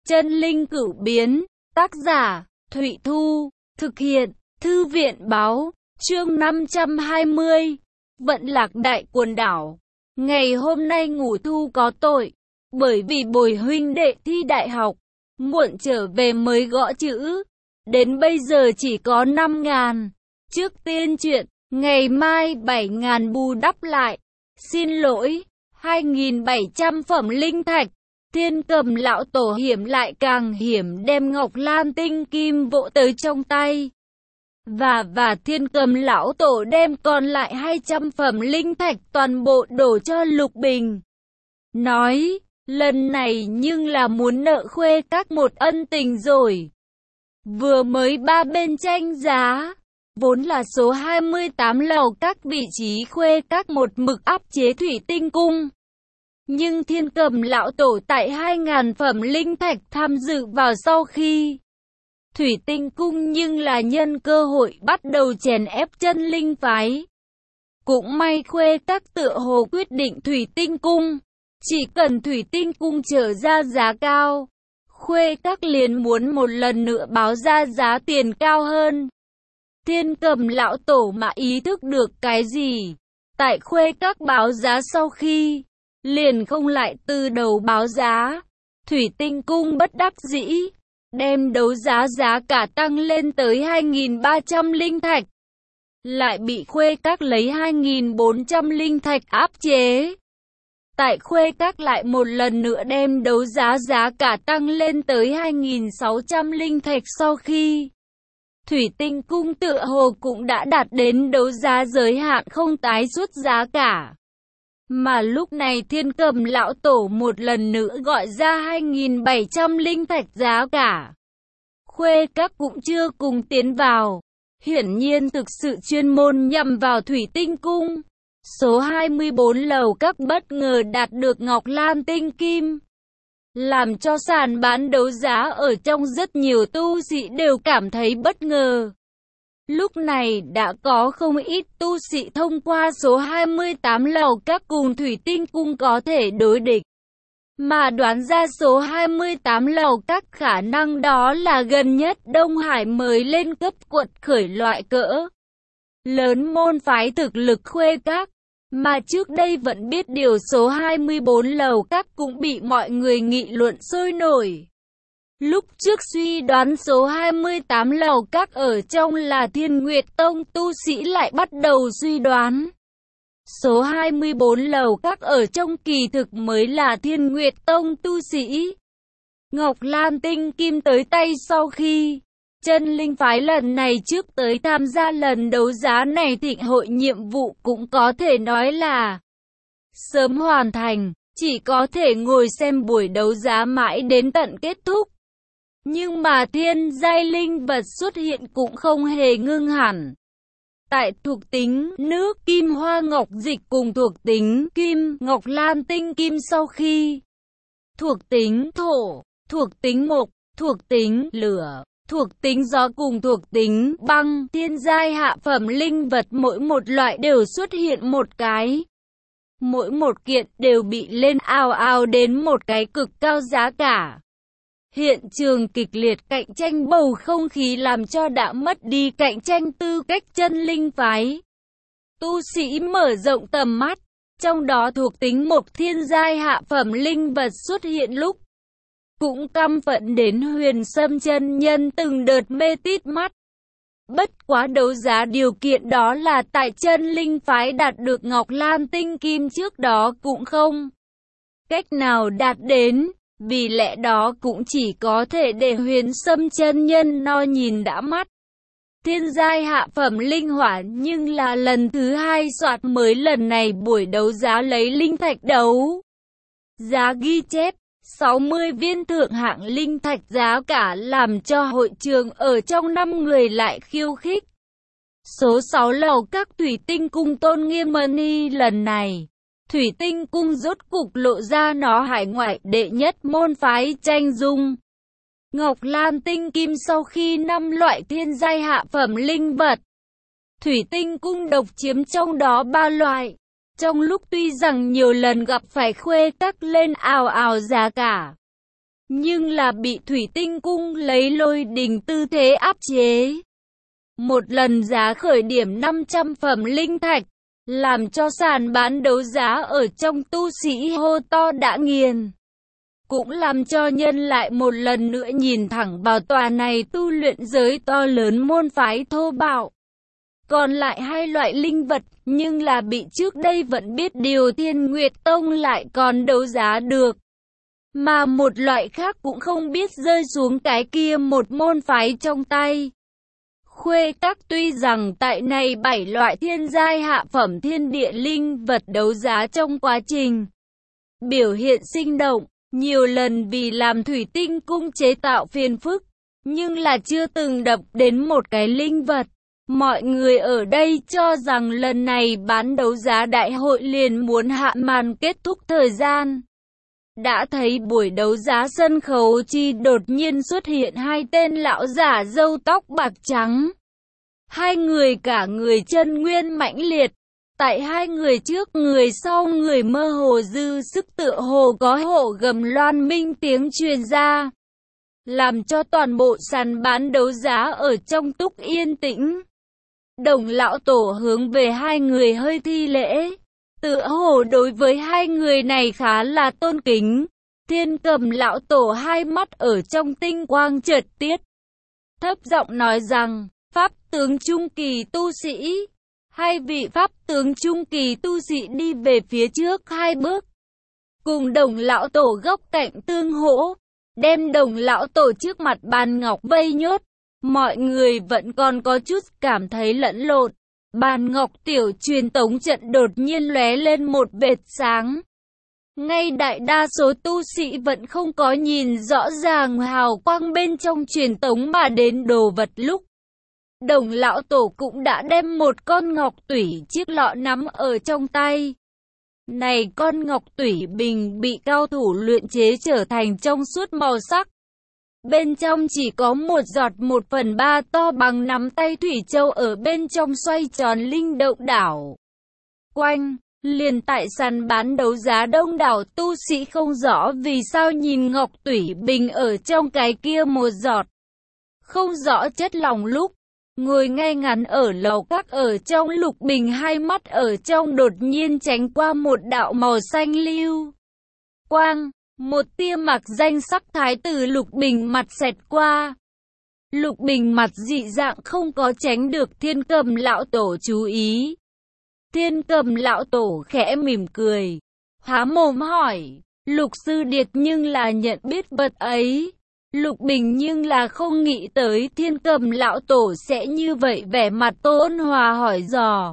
Chân linh cửu biến, tác giả, Thụy Thu, thực hiện, Thư viện báo, chương 520, Vận lạc đại quần đảo. Ngày hôm nay Ngũ Thu có tội, bởi vì bồi huynh đệ thi đại học, muộn trở về mới gõ chữ, đến bây giờ chỉ có 5.000. Trước tiên chuyện, ngày mai 7.000 bù đắp lại. Xin lỗi, 2.700 phẩm linh thạch. Thiên Cầm lão tổ hiểm lại càng hiểm đem Ngọc Lan tinh kim vỗ tới trong tay. Và Thiên Cầm lão tổ đem còn lại 200 phẩm linh thạch toàn bộ đổ cho Lục Bình. Nói, lần này nhưng là muốn nợ Khuê Các một ân tình rồi. Vừa mới ba bên tranh giá, vốn là số 28 lầu các vị trí Khuê Các một mực áp chế Thủy Tinh Cung. Nhưng Thiên Cầm lão tổ tại 2.000 phẩm linh thạch tham dự vào sau khi Thủy Tinh Cung nhưng là nhân cơ hội bắt đầu chèn ép chân linh phái. Cũng may Khuê Các tựa hồ quyết định Thủy Tinh Cung, chỉ cần Thủy Tinh Cung trở ra giá cao, Khuê Các liền muốn một lần nữa báo ra giá tiền cao hơn. Thiên Cầm lão tổ mà ý thức được cái gì, tại Khuê Các báo giá sau khi liền không lại từ đầu báo giá. Thủy Tinh Cung bất đắc dĩ đem đấu giá giá cả tăng lên tới 2.300 linh thạch, lại bị Khuê Các lấy 2.400 linh thạch áp chế. Tại Khuê Các lại một lần nữa đem đấu giá giá cả tăng lên tới 2.600 linh thạch sau khi Thủy Tinh Cung tựa hồ cũng đã đạt đến đấu giá giới hạn không tái xuất giá cả. Mà lúc này Thiên Cầm lão tổ một lần nữa gọi ra 2.700 linh thạch giá cả. Khuê Các cũng chưa cùng tiến vào. Hiển nhiên thực sự chuyên môn nhằm vào Thủy Tinh Cung. Số 24 lầu các bất ngờ đạt được Ngọc Lan tinh kim, làm cho sàn bán đấu giá ở trong rất nhiều tu sĩ đều cảm thấy bất ngờ. Lúc này đã có không ít tu sĩ thông qua số 28 lầu các cùng Thủy Tinh Cung có thể đối địch, mà đoán ra số 28 lầu các khả năng đó là gần nhất Đông Hải mới lên cấp quật khởi loại cỡ lớn môn phái thực lực Khuê Các, mà trước đây vẫn biết điều số 24 lầu các cũng bị mọi người nghị luận sôi nổi. Lúc trước suy đoán số 28 lầu các ở trong là Thiên Nguyệt Tông tu sĩ lại bắt đầu suy đoán số 24 lầu các ở trong kỳ thực mới là Thiên Nguyệt Tông tu sĩ. Ngọc Lan tinh kim tới tay sau khi chân linh phái lần này trước tới tham gia lần đấu giá này, thịnh hội nhiệm vụ cũng có thể nói là sớm hoàn thành, chỉ có thể ngồi xem buổi đấu giá mãi đến tận kết thúc. Nhưng mà thiên giai linh vật xuất hiện cũng không hề ngưng hẳn. Tại thuộc tính nước kim hoa ngọc dịch cùng thuộc tính kim Ngọc Lan tinh kim sau khi thuộc tính thổ, thuộc tính mộc, thuộc tính lửa, thuộc tính gió cùng thuộc tính băng, thiên giai hạ phẩm linh vật mỗi một loại đều xuất hiện một cái. Mỗi một kiện đều bị lên ào ào đến một cái cực cao giá cả. Hiện trường kịch liệt cạnh tranh, bầu không khí làm cho đã mất đi cạnh tranh tư cách chân linh phái. Tu sĩ mở rộng tầm mắt, trong đó thuộc tính mộc thiên giai hạ phẩm linh vật xuất hiện lúc cũng căm phẫn đến Huyền Sâm chân nhân từng đợt mê tít mắt. Bất quá đấu giá điều kiện đó là tại chân linh phái đạt được Ngọc Lan tinh kim trước đó cũng không cách nào đạt đến, vì lẽ đó cũng chỉ có thể để Huyền Sâm chân nhân no nhìn đã mắt. Thiên giai hạ phẩm linh hỏa nhưng là lần thứ hai soạt mới, lần này buổi đấu giá lấy linh thạch đấu giá ghi chép 60 viên thượng hạng linh thạch giá cả, làm cho hội trường ở trong 5 người lại khiêu khích. Số 6 lầu các Thủy Tinh Cung tôn nghiêm money, lần này Thủy Tinh Cung rốt cục lộ ra nó hải ngoại đệ nhất môn phái tranh dung Ngọc Lan tinh kim sau khi 5 loại thiên giai hạ phẩm linh vật, Thủy Tinh Cung độc chiếm trong đó 3 loại. Trong lúc tuy rằng nhiều lần gặp phải Khuê Các lên ào ào giá cả, nhưng là bị Thủy Tinh Cung lấy Lôi Đình tư thế áp chế. Một lần giá khởi điểm 500 phẩm linh thạch, làm cho sàn bán đấu giá ở trong tu sĩ hô to đã nghiền. Cũng làm cho nhân lại một lần nữa nhìn thẳng vào tòa này tu luyện giới to lớn môn phái thô bạo. Còn lại hai loại linh vật, nhưng là bị trước đây vẫn biết điều Thiên Nguyệt Tông lại còn đấu giá được. Mà một loại khác cũng không biết rơi xuống cái kia một môn phái trong tay. Khuê Các tuy rằng tại này 7 loại thiên giai hạ phẩm thiên địa linh vật đấu giá trong quá trình biểu hiện sinh động, nhiều lần vì làm Thủy Tinh Cung chế tạo phiền phức, nhưng là chưa từng đập đến một cái linh vật. Mọi người ở đây cho rằng lần này bán đấu giá đại hội liền muốn hạ màn kết thúc thời gian. Đã thấy buổi đấu giá sân khấu chi đột nhiên xuất hiện hai tên lão giả râu tóc bạc trắng. Hai người cả người chân nguyên mãnh liệt. Tại hai người trước người sau người mơ hồ dư sức tựa hồ có hộ gầm loan minh tiếng truyền ra. Làm cho toàn bộ sàn bán đấu giá ở trong túc yên tĩnh. Đồng lão tổ hướng về hai người hơi thi lễ. Tựa hồ đối với hai người này khá là tôn kính. Thiên Cầm lão tổ hai mắt ở trong tinh quang chợt tiết. Thấp giọng nói rằng, Pháp tướng trung kỳ tu sĩ. Hai vị Pháp tướng trung kỳ tu sĩ đi về phía trước hai bước. Cùng Đồng lão tổ góc cạnh tương hỗ. Đem Đồng lão tổ trước mặt bàn ngọc vây nhốt. Mọi người vẫn còn có chút cảm thấy lẫn lộn. Bàn ngọc tiểu truyền tống trận đột nhiên lóe lên một vệt sáng. Ngay đại đa số tu sĩ vẫn không có nhìn rõ ràng hào quang bên trong truyền tống mà đến đồ vật lúc. Đồng lão tổ cũng đã đem một con ngọc tủy chiếc lọ nắm ở trong tay. Này con ngọc tủy bình bị cao thủ luyện chế trở thành trong suốt màu sắc. Bên trong chỉ có một giọt 1/3 to bằng nắm tay thủy châu ở bên trong xoay tròn linh động đảo. Quanh, liền tại sàn bán đấu giá đông đảo tu sĩ không rõ vì sao nhìn ngọc tủy bình ở trong cái kia một giọt. Không rõ chất lòng lúc, ngồi ngay ngắn ở lầu các ở trong Lục Bình hai mắt ở trong đột nhiên tránh qua một đạo màu xanh lưu. Quang. Một tia mặc danh sắc thái từ Lục Bình mặt xẹt qua. Lục Bình mặt dị dạng không có tránh được Thiên Cầm lão tổ chú ý. Thiên Cầm lão tổ khẽ mỉm cười. Há mồm hỏi. Lục sư điệt nhưng là nhận biết vật ấy. Lục Bình nhưng là không nghĩ tới Thiên Cầm lão tổ sẽ như vậy vẻ mặt ôn hòa hỏi dò.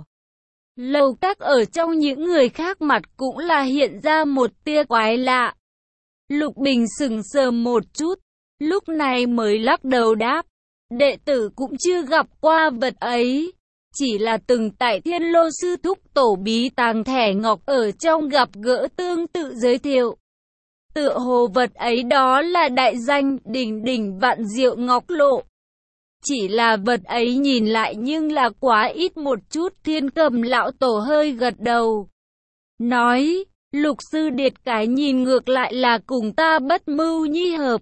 Lầu các ở trong những người khác mặt cũng là hiện ra một tia quái lạ. Lục Bình sững sờ một chút, lúc này mới lắc đầu đáp, đệ tử cũng chưa gặp qua vật ấy, chỉ là từng tại Thiên Lô sư thúc tổ bí tàng thẻ ngọc ở trong gặp gỡ tương tự giới thiệu. Tựa hồ vật ấy đó là đại danh đỉnh đỉnh vạn diệu ngọc lộ. Chỉ là vật ấy nhìn lại nhưng là quá ít một chút. Thiên Cầm lão tổ hơi gật đầu, nói, Lục sư điệt cái nhìn ngược lại là cùng ta bất mưu nhi hợp.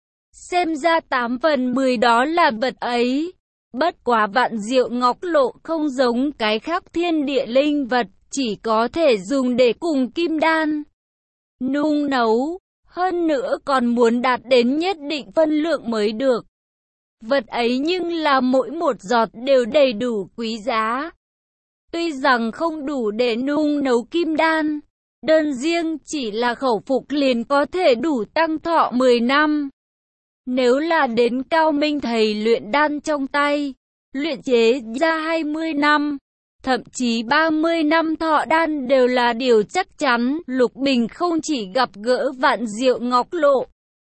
Xem ra 8 phần 10 đó là vật ấy. Bất quá vạn diệu ngọc lộ không giống cái khác thiên địa linh vật, chỉ có thể dùng để cùng kim đan nung nấu, hơn nữa còn muốn đạt đến nhất định phân lượng mới được. Vật ấy nhưng là mỗi một giọt đều đầy đủ quý giá. Tuy rằng không đủ để nung nấu kim đan, đơn riêng chỉ là khẩu phục liền có thể đủ tăng thọ 10 năm. Nếu là đến cao minh thầy luyện đan trong tay, luyện chế ra 20 năm, thậm chí 30 năm thọ đan đều là điều chắc chắn. Lục Bình không chỉ gặp gỡ vạn diệu ngọc lộ,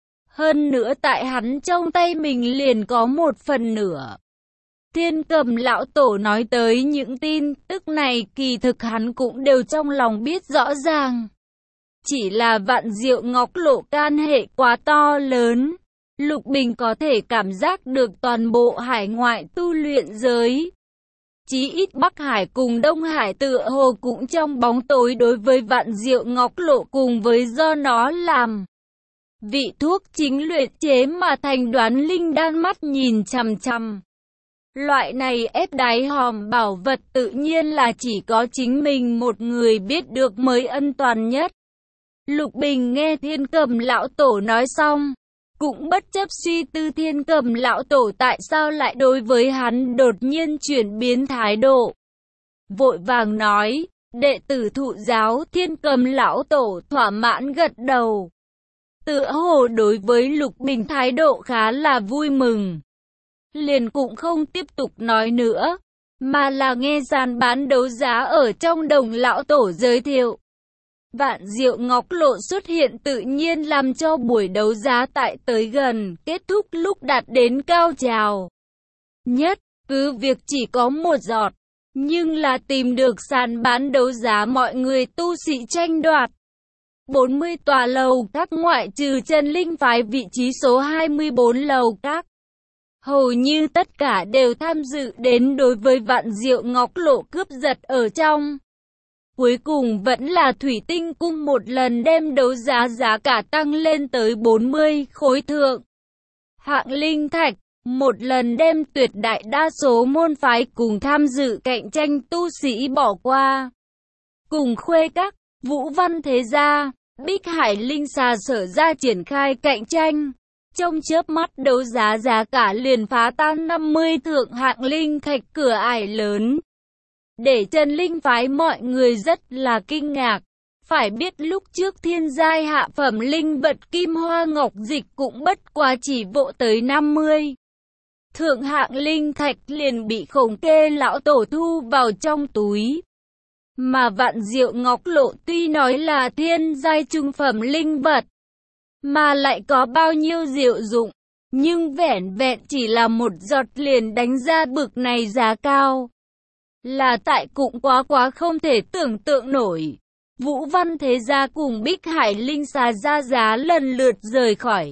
hơn nữa tại hắn trong tay mình liền có 1/4. Thiên Cầm lão tổ nói tới những tin tức này kỳ thực hắn cũng đều trong lòng biết rõ ràng. Chỉ là vạn diệu ngọc lộ can hệ quá to lớn. Lục Bình có thể cảm giác được toàn bộ hải ngoại tu luyện giới. Chí ít Bắc Hải cùng Đông Hải tựa hồ cũng trong bóng tối đối với vạn diệu ngọc lộ cùng với do nó làm Vị thuốc chính luyện chế mà thành Đoán Linh đan mắt nhìn chằm chằm. Loại này ép đáy hòm bảo vật tự nhiên là chỉ có chính mình một người biết được mới an toàn nhất. Lục Bình nghe Thiên Cầm lão tổ nói xong, cũng bất chấp suy tư Thiên Cầm lão tổ tại sao lại đối với hắn đột nhiên chuyển biến thái độ. Vội vàng nói, đệ tử thụ giáo. Thiên Cầm lão tổ thỏa mãn gật đầu. Tựa hồ đối với Lục Bình thái độ khá là vui mừng. Liền cũng không tiếp tục nói nữa, mà là nghe gian bán đấu giá ở trong đồng lão tổ giới thiệu. Vạn Diệu Ngọc Lộ xuất hiện tự nhiên làm cho buổi đấu giá tại tới gần kết thúc lúc đạt đến cao trào. Nhất, cứ việc chỉ có một giọt, nhưng là tìm được sàn bán đấu giá mọi người tu sĩ tranh đoạt. 40 tòa lầu các ngoại trừ Chân Linh phái vị trí số 24 lầu các. Hầu như tất cả đều tham dự đến đối với Vạn Diệu Ngọc Lộ cướp giật ở trong. Cuối cùng vẫn là Thủy Tinh Cung một lần đem đấu giá giá cả tăng lên tới 40 khối thượng hạng linh thạch, một lần đem tuyệt đại đa số môn phái cùng tham dự cạnh tranh tu sĩ bỏ qua. Cùng Khuê Các, Vũ Văn Thế Gia, Bích Hải Linh Xà Sở ra triển khai cạnh tranh. Trong chớp mắt đấu giá giá cả liền phá tan 50 thượng hạng linh thạch cửa ải lớn. Để Chân Linh phái mọi người rất là kinh ngạc. Phải biết lúc trước thiên giai hạ phẩm linh vật Kim Hoa Ngọc Dịch cũng bất quá chỉ vộ tới 50. Thượng hạng linh thạch liền bị Khổng Kê lão tổ thu vào trong túi. Mà Vạn Diệu Ngọc Lộ tuy nói là thiên giai trung phẩm linh vật, mà lại có bao nhiêu diệu dụng, nhưng vẻn vẹn chỉ là một giọt liền đánh ra bực này giá cao. Là tại cũng quá không thể tưởng tượng nổi. Vũ Văn Thế Gia cùng Bích Hải Linh Xà ra giá lần lượt rời khỏi.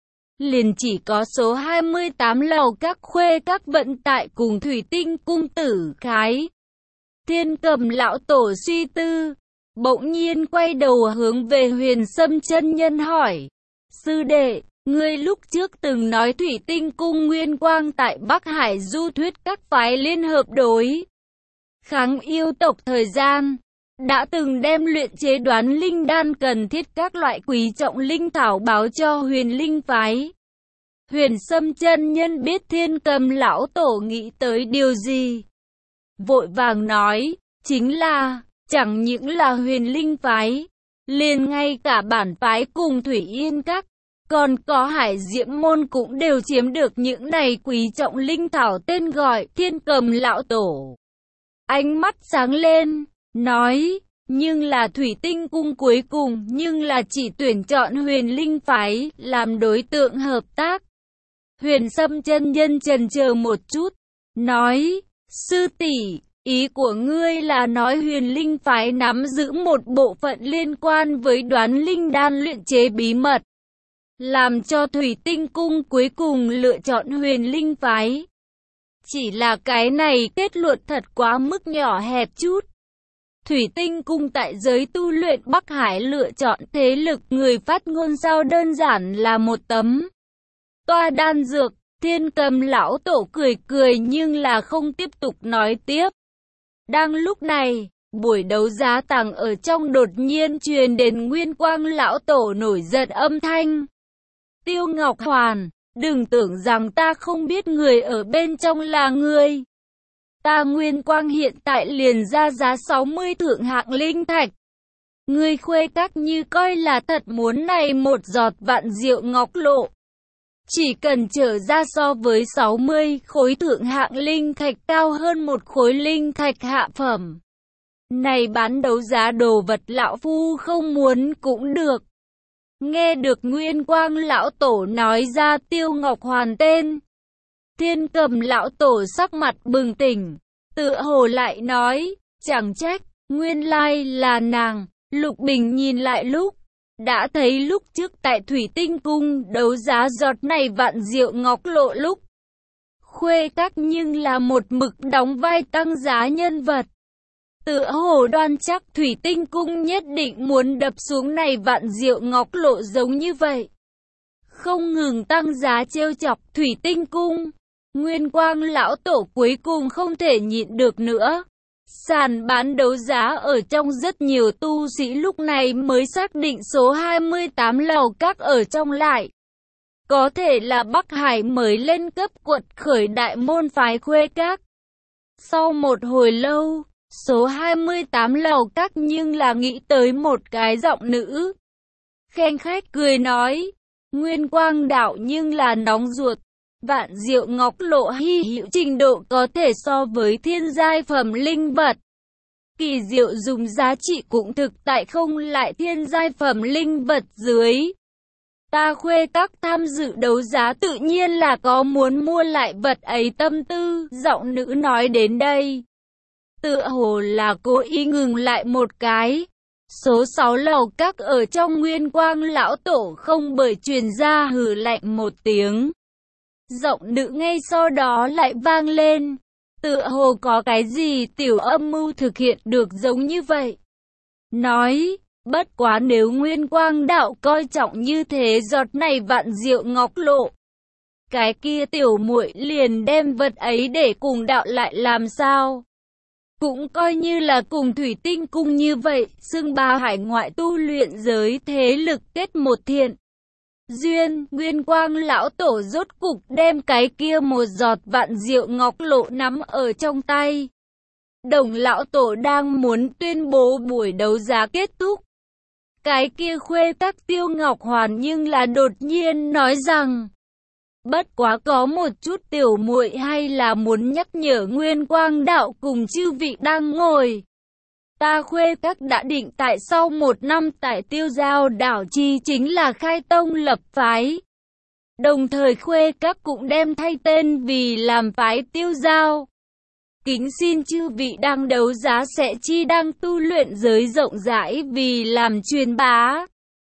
Liền chỉ có số 28 lầu các Khuê Các vận tại cùng Thủy Tinh Cung Tử Khái. Thiên Cầm lão tổ suy tư, bỗng nhiên quay đầu hướng về Huyền Sâm chân nhân hỏi. Sư đệ, ngươi lúc trước từng nói Thủy Tinh Cung Nguyên Quang tại Bắc Hải du thuyết các phái liên hợp đối kháng yêu tộc thời gian, đã từng đem luyện chế Đoán Linh đan cần thiết các loại quý trọng linh thảo báo cho Huyền Linh phái. Huyền Sâm chân nhân biết Thiên Cầm lão tổ nghĩ tới điều gì, vội vàng nói, chính là, chẳng những là Huyền Linh phái, liền ngay cả bản phái cùng Thủy Yên Các, còn có Hải Diễm môn cũng đều chiếm được những này quý trọng linh thảo tên gọi. Thiên Cầm lão tổ ánh mắt sáng lên, nói, nhưng là Thủy Tinh Cung cuối cùng nhưng là chỉ tuyển chọn Huyền Linh phái làm đối tượng hợp tác. Huyền Sâm chân nhân chần chờ một chút, nói, sư tỷ, ý của ngươi là nói Huyền Linh phái nắm giữ một bộ phận liên quan với Đoán Linh đan luyện chế bí mật, làm cho Thủy Tinh Cung cuối cùng lựa chọn Huyền Linh phái. Chỉ là cái này kết luận thật quá mức nhỏ hẹp chút. Thủy Tinh Cung tại giới tu luyện Bắc Hải lựa chọn thế lực người phát ngôn sao đơn giản là một tấm toa đan dược. Thiên Cầm lão tổ cười cười nhưng là không tiếp tục nói tiếp. Đang lúc này, buổi đấu giá tàng ở trong đột nhiên truyền đến Nguyên Quang lão tổ nổi giận âm thanh. Tiêu Ngọc Hoàn, đừng tưởng rằng ta không biết người ở bên trong là ngươi. Ta Nguyên Quang hiện tại liền ra giá 60 thượng hạng linh thạch. Ngươi Khuê Các như coi là thật muốn này một giọt Vạn Diệu Ngọc Lộ. Chỉ cần trở ra so với 60 khối thượng hạng linh thạch cao hơn một khối linh thạch hạ phẩm. Này bán đấu giá đồ vật lão phu không muốn cũng được. Nghe được Nguyên Quang lão tổ nói ra Tiêu Ngọc Hoàn tên, Thiên Cầm lão tổ sắc mặt bừng tỉnh, tựa hồ lại nói, chẳng trách, nguyên lai là nàng. Lục Bình nhìn lại lúc, đã thấy lúc trước tại Thủy Tinh Cung đấu giá giọt này Vạn Diệu Ngọc Lộ lúc, Khuê Các nhưng là một mực đóng vai tăng giá nhân vật. Tựa hồ đoan chắc Thủy Tinh Cung nhất định muốn đập xuống này Vạn Diệu Ngọc Lộ giống như vậy. không ngừng tăng giá trêu chọc Thủy Tinh Cung. Nguyên Quang lão tổ cuối cùng không thể nhịn được nữa. Sàn bán đấu giá ở trong rất nhiều tu sĩ lúc này mới xác định số 28 lầu các ở trong lại. Có thể là Bắc Hải mới lên cấp quật khởi đại môn phái Khuê Các. Sau một hồi lâu, số 28 lầu các nhưng là nghĩ tới một cái giọng nữ. Khen khách cười nói, Nguyên Quang đạo nhưng là nóng ruột. Vạn Diệu Ngọc Lộ hy hữu trình độ có thể so với thiên giai phẩm linh vật. Kỳ diệu dùng giá trị cũng thực tại không lại thiên giai phẩm linh vật dưới. Ta Khuê Các tham dự đấu giá tự nhiên là có muốn mua lại vật ấy tâm tư. Giọng nữ nói đến đây, tựa hồ là cố ý ngừng lại một cái. Số 6 lầu các ở trong Nguyên Quang lão tổ không bởi truyền ra hừ lạnh một tiếng. Giọng nữ ngay sau đó lại vang lên, tựa hồ có cái gì tiểu âm mưu thực hiện được giống như vậy. Nói, bất quá nếu Nguyên Quang đạo coi trọng như thế giọt này Vạn Diệu Ngọc Lộ, cái kia tiểu muội liền đem vật ấy để cùng đạo lại làm sao? Cũng coi như là cùng Thủy Tinh Cung như vậy, xưng ba hải ngoại tu luyện giới thế lực kết một thiện duyên. Nguyên Quang lão tổ rốt cục đem cái kia một giọt Vạn Diệu Ngọc Lộ nắm ở trong tay. Đồng lão tổ đang muốn tuyên bố buổi đấu giá kết thúc. Cái kia Khuê Các Tiêu Ngọc Hoàn nhưng là đột nhiên nói rằng, bất quá có một chút tiểu muội hay là muốn nhắc nhở Nguyên Quang đạo cùng chư vị đang ngồi. Ta Khuê Các đã định tại sau 1 năm tại Tiêu Giao đảo chi chính là khai tông lập phái. Đồng thời Khuê Các cũng đem thay tên vì làm phái Tiêu Giao. Kính xin chư vị đang đấu giá sẽ chi đang tu luyện giới rộng rãi vì làm truyền bá.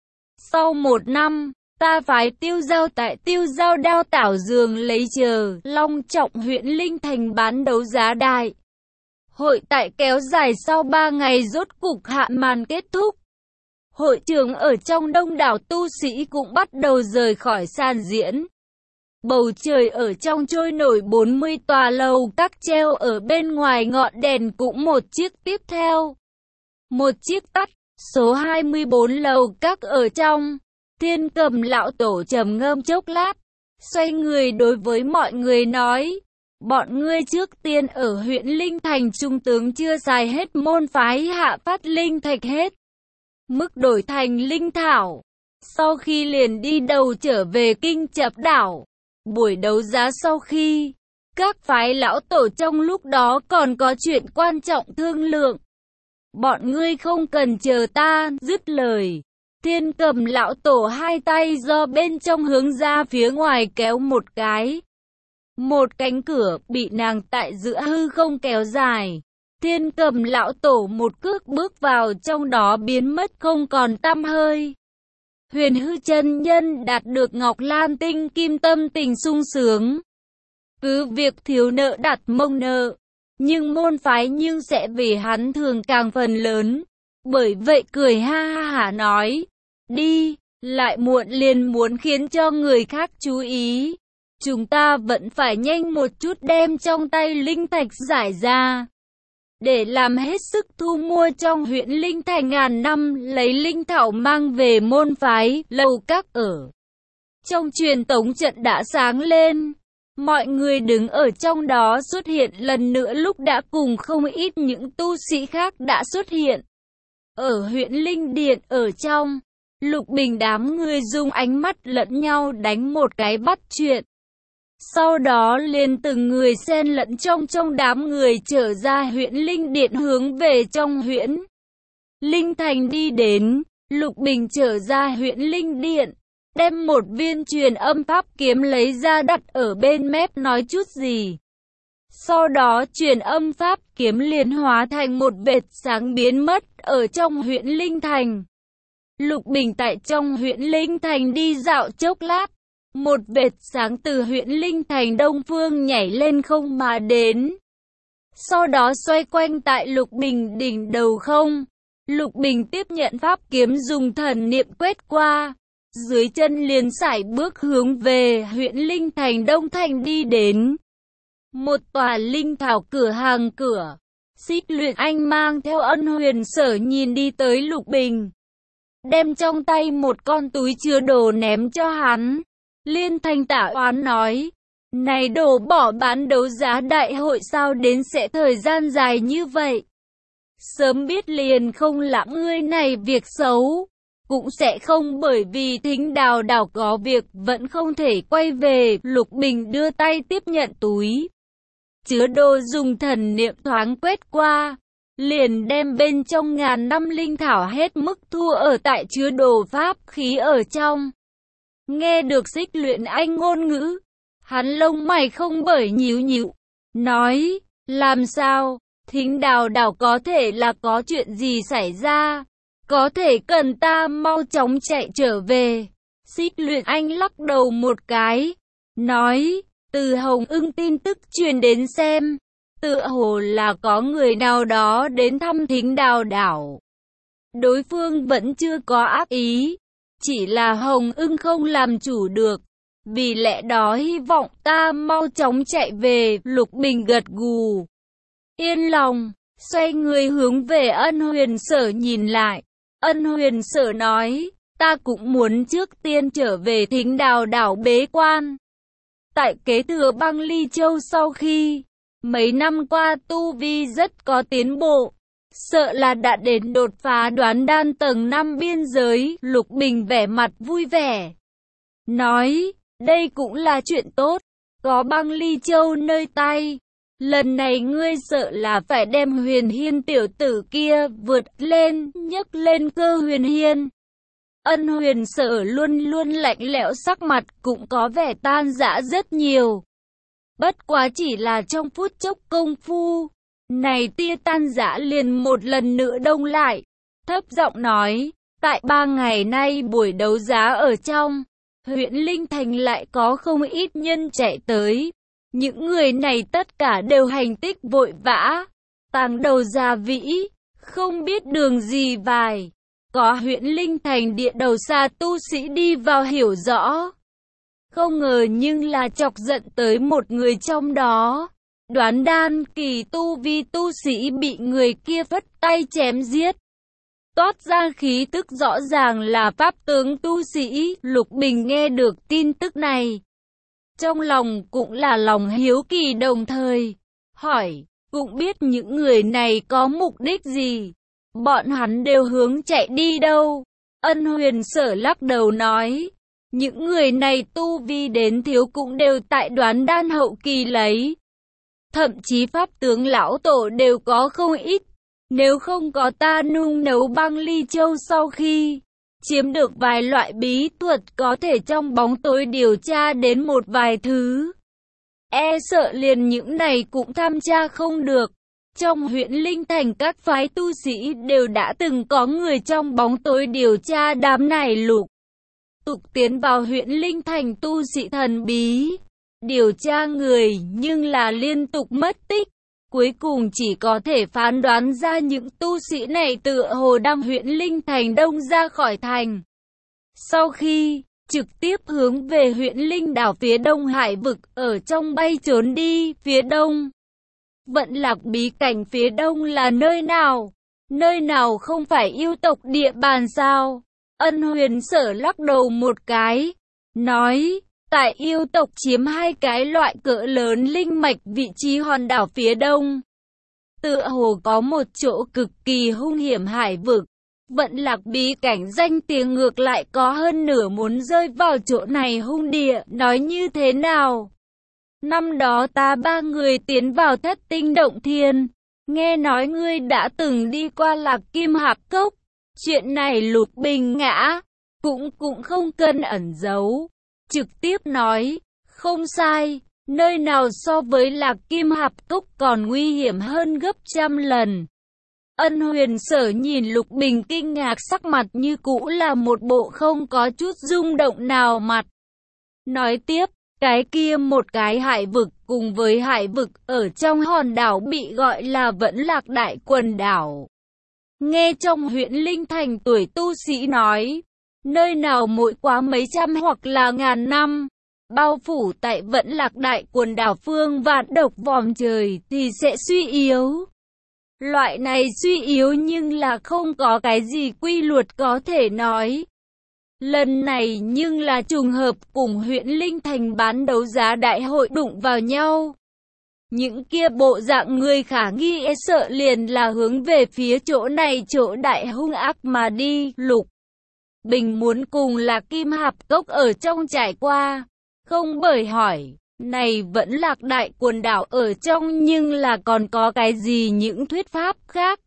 Sau 1 năm, ta phái Tiêu Giao tại Tiêu Giao Đao Tảo Giường lấy chờ long trọng huyện Linh Thành bán đấu giá đại. Hội tại kéo dài sau 3 ngày rốt cục hạ màn kết thúc. Hội trường ở trong đông đảo tu sĩ cũng bắt đầu rời khỏi sàn diễn. Bầu trời ở trong trôi nổi 40 tòa lầu các treo ở bên ngoài ngọn đèn cũng một chiếc tiếp theo. Một chiếc tắt, số 24 lầu các ở trong. Thiên Cầm lão tổ trầm ngâm chốc lát, xoay người đối với mọi người nói, bọn ngươi trước tiên ở huyện Linh Thành trung tướng chưa xài hết môn phái hạ phát linh thạch hết. Mức đổi thành linh thảo. Sau khi liền đi đầu trở về Kinh Chập đảo. Buổi đấu giá sau khi, các phái lão tổ trong lúc đó còn có chuyện quan trọng thương lượng. Bọn ngươi không cần chờ ta, dứt lời. Thiên Cầm lão tổ hai tay do bên trong hướng ra phía ngoài kéo một cái. Một cánh cửa bị nàng tại giữa hư không kéo dài. Thiên Cầm lão tổ một cước bước vào trong đó biến mất không còn tăm hơi. Huyền Hư chân nhân đạt được Ngọc Lan tinh kim tâm tình sung sướng. Cứ việc thiếu nợ đặt mông nợ, nhưng môn phái nhưng sẽ vì hắn thường càng phần lớn. Bởi vậy cười ha ha hả nói, đi, lại muộn liền muốn khiến cho người khác chú ý. Chúng ta vẫn phải nhanh một chút đem trong tay linh thạch giải ra. Để làm hết sức thu mua trong huyện Linh Thành ngàn năm lấy linh thảo mang về môn phái, lầu các ở. Trong truyền tống trận đã sáng lên. Mọi người đứng ở trong đó xuất hiện lần nữa lúc đã cùng không ít những tu sĩ khác đã xuất hiện. Ở huyện Linh Điện ở trong, Lục Bình đám người dùng ánh mắt lẫn nhau đánh một cái bắt chuyện. Sau đó liền từng người xen lẫn trong đám người trở ra huyện Linh Điện hướng về trong huyện Linh Thành đi đến. Lục Bình trở ra huyện Linh Điện, đem một viên truyền âm pháp kiếm lấy ra đặt ở bên mép nói chút gì. Sau đó truyền âm pháp kiếm liền hóa thành một vệt sáng biến mất ở trong huyện Linh Thành. Lục Bình tại trong huyện Linh Thành đi dạo chốc lát. Một vệt sáng từ huyện Linh Thành đông phương nhảy lên không mà đến. Sau đó xoay quanh tại Lục Bình đỉnh đầu không. Lục Bình tiếp nhận pháp kiếm dùng thần niệm quét qua. dưới chân liền sải bước hướng về huyện Linh Thành Đông Thành đi đến. Một tòa linh thảo cửa hàng cửa. Xích Luyện Anh mang theo Ân Huyền Sở nhìn đi tới Lục Bình. Đem trong tay một con túi chứa đồ ném cho hắn. Liên Thành tả oán nói. Này đồ bỏ bán đấu giá đại hội sao đến sẽ thời gian dài như vậy. Sớm biết liền không làm ngươi này việc xấu. Cũng sẽ không bởi vì Thính Đào Đảo có việc vẫn không thể quay về. Lục Bình đưa tay tiếp nhận túi chứa đồ dùng thần niệm thoáng quét qua. Liền đem bên trong ngàn năm linh thảo hết mức thu ở tại chứa đồ pháp khí ở trong. Nghe được Xích Luyện Anh ngôn ngữ. Hắn lông mày không bởi nhíu nhíu. Nói, làm sao, Thính Đào Đảo có thể là có chuyện gì xảy ra. Có thể cần ta mau chóng chạy trở về. Xích Luyện Anh lắc đầu một cái. Nói, từ Hồng Ưng tin tức truyền đến xem. Tựa hồ là có người nào đó đến thăm Thính Đào Đảo. Đối phương vẫn chưa có ác ý. Chỉ là Hồng Ưng không làm chủ được. Vì lẽ đó hy vọng ta mau chóng chạy về. Lục Bình gật gù. Yên lòng. Xoay người hướng về Ân Huyền Sở nhìn lại. Ân Huyền Sở nói. Ta cũng muốn trước tiên trở về Thính Đào Đảo bế quan. Tại kế thừa Băng Ly Châu sau khi mấy năm qua tu vi rất có tiến bộ. Sợ là đã đến đột phá đoán đan tầng 5 biên giới. Lục Bình vẻ mặt vui vẻ. Nói, đây cũng là chuyện tốt. Có Băng Ly Châu nơi tay. Lần này ngươi sợ là phải đem Huyền Hiên tiểu tử kia vượt lên, nhấc lên cơ Huyền Hiên. Ân Huyền Sở luôn luôn lạnh lẽo, sắc mặt cũng có vẻ tan rã rất nhiều. Bất quá chỉ là trong phút chốc công phu. Này tia tan rã liền một lần nữa đông lại. Thấp giọng nói, tại 3 ngày nay buổi đấu giá ở trong huyện Linh Thành lại có không ít nhân chạy tới. Những người này tất cả đều hành tích vội vã. Tàng đầu ra vĩ, không biết đường gì vài. Có huyện Linh Thành địa đầu xa tu sĩ đi vào hiểu rõ. Không ngờ nhưng là chọc giận tới một người trong đó. Đoán đan kỳ tu vi tu sĩ bị người kia phất tay chém giết. Toát ra khí tức rõ ràng là pháp tướng tu sĩ. Lục Bình nghe được tin tức này. Trong lòng cũng là lòng hiếu kỳ đồng thời. Hỏi, cũng biết những người này có mục đích gì. Bọn hắn đều hướng chạy đi đâu. Ân Huyền Sở lắc đầu nói. Những người này tu vi đến thiếu cũng đều tại đoán đan hậu kỳ lấy. Thậm chí pháp tướng lão tổ đều có không ít. Nếu không có ta nung nấu Băng Ly Châu sau khi chiếm được vài loại bí thuật có thể trong bóng tối điều tra đến một vài thứ. E sợ liền những này cũng tham tra không được. Trong huyện Linh Thành các phái tu sĩ đều đã từng có người trong bóng tối điều tra đám này lục tục tiến vào huyện Linh Thành tu sĩ thần bí. Điều tra người nhưng là liên tục mất tích. Cuối cùng chỉ có thể phán đoán ra những tu sĩ này tựa hồ đang huyện Linh Thành Đông ra khỏi thành. Sau khi trực tiếp hướng về huyện Linh Đảo phía đông hải vực ở trong bay trốn đi phía đông. Vận Lạc bí cảnh phía đông là nơi nào? Nơi nào không phải yêu tộc địa bàn sao? Ân Huyền Sở lắc đầu một cái. Nói, tại yêu tộc chiếm 2 cái loại cỡ lớn linh mạch vị trí hòn đảo phía đông. Tựa hồ có một chỗ cực kỳ hung hiểm hải vực. Vận Lạc bí cảnh danh tiếng ngược lại có hơn nửa muốn rơi vào chỗ này hung địa. Nói như thế nào? Năm đó ta 3 người tiến vào Thất Tinh Động Thiên. Nghe nói ngươi đã từng đi qua Lạc Kim Hạp Cốc. Chuyện này Lục Bình ngã. Cũng không cần ẩn giấu. Trực tiếp nói. Không sai. Nơi nào so với Lạc Kim Hạp Cốc còn nguy hiểm hơn gấp trăm lần. Ân Huyền Sở nhìn Lục Bình kinh ngạc, sắc mặt như cũ là một bộ không có chút rung động nào mặt. Nói tiếp. Cái kia một cái hải vực cùng với hải vực ở trong hòn đảo bị gọi là Vẫn Lạc Đại Quần Đảo. Nghe trong huyện Linh Thành tuổi tu sĩ nói, nơi nào mỗi quá mấy trăm hoặc là ngàn năm, bao phủ tại Vẫn Lạc Đại quần đảo phương vạn độc vòm trời thì sẽ suy yếu. Loại này suy yếu nhưng là không có cái gì quy luật có thể nói. Lần này nhưng là trùng hợp cùng huyện Linh Thành bán đấu giá đại hội đụng vào nhau. Những kia bộ dạng người khả nghi e sợ liền là hướng về phía chỗ này chỗ đại hung ác mà đi. Lục Bình muốn cùng là Kim Hạp Cốc ở trong trải qua, không bởi hỏi, này Vẫn Lạc Đại quần đảo ở trong nhưng là còn có cái gì những thuyết pháp khác.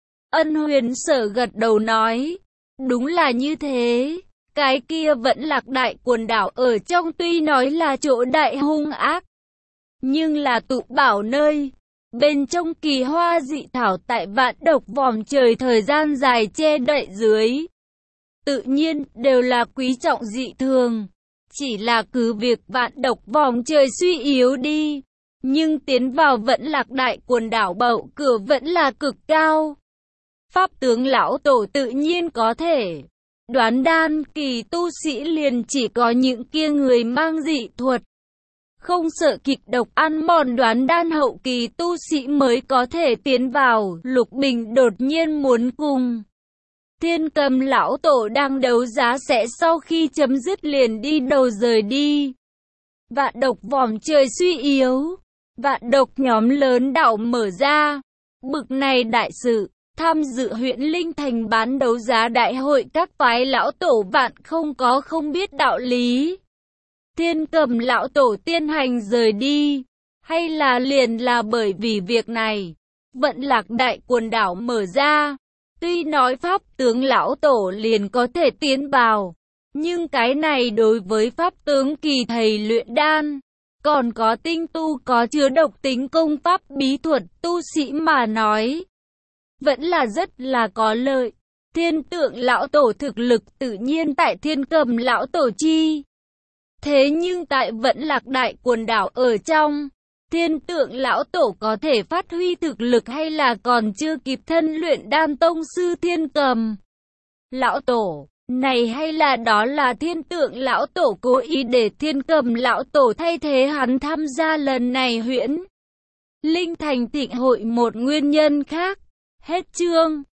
Ân Huyền Sở gật đầu nói, đúng là như thế, cái kia Vẫn Lạc Đại quần đảo ở trong tuy nói là chỗ đại hung ác, nhưng là tụ bảo nơi, bên trong kỳ hoa dị thảo tại vạn độc vòm trời thời gian dài che đậy dưới. Tự nhiên đều là quý trọng dị thường, chỉ là cứ việc vạn độc vòm trời suy yếu đi, nhưng tiến vào Vẫn Lạc Đại quần đảo bậu cửa vẫn là cực cao. Pháp tướng lão tổ tự nhiên có thể đoán đan kỳ tu sĩ liền chỉ có những kia người mang dị thuật, không sợ kịch độc ăn mòn đoán đan hậu kỳ tu sĩ mới có thể tiến vào. Lục Bình đột nhiên muốn cùng Thiên Cầm lão tổ đang đấu giá sẽ sau khi chấm dứt liền đi đầu rời đi. Vạn độc vòm trời suy yếu, vạn độc nhóm lớn đảo mở ra. Bực này đại sự, tham dự huyện Linh Thành bán đấu giá đại hội các phái lão tổ vạn không biết đạo lý. Thiên Cầm lão tổ tiên hành rời đi, hay là liền là bởi vì việc này, Vận Lạc Đại quần đảo mở ra. Tuy nói pháp tướng lão tổ liền có thể tiến vào, nhưng cái này đối với pháp tướng kỳ thầy luyện đan, còn có tinh tu có chứa độc tính công pháp bí thuật tu sĩ mà nói, vẫn là rất là có lợi. Thiên Tượng lão tổ thực lực tự nhiên tại Thiên Cầm lão tổ chi. Thế nhưng tại Vẫn Lạc Đại quần đảo ở trong, Thiên Tượng lão tổ có thể phát huy thực lực hay là còn chưa kịp thân luyện đan tông sư Thiên Cầm lão tổ này, hay là đó là Thiên Tượng lão tổ cố ý để Thiên Cầm lão tổ thay thế hắn tham gia lần này huyễn Linh Thành thịnh hội một nguyên nhân khác. Hết chương.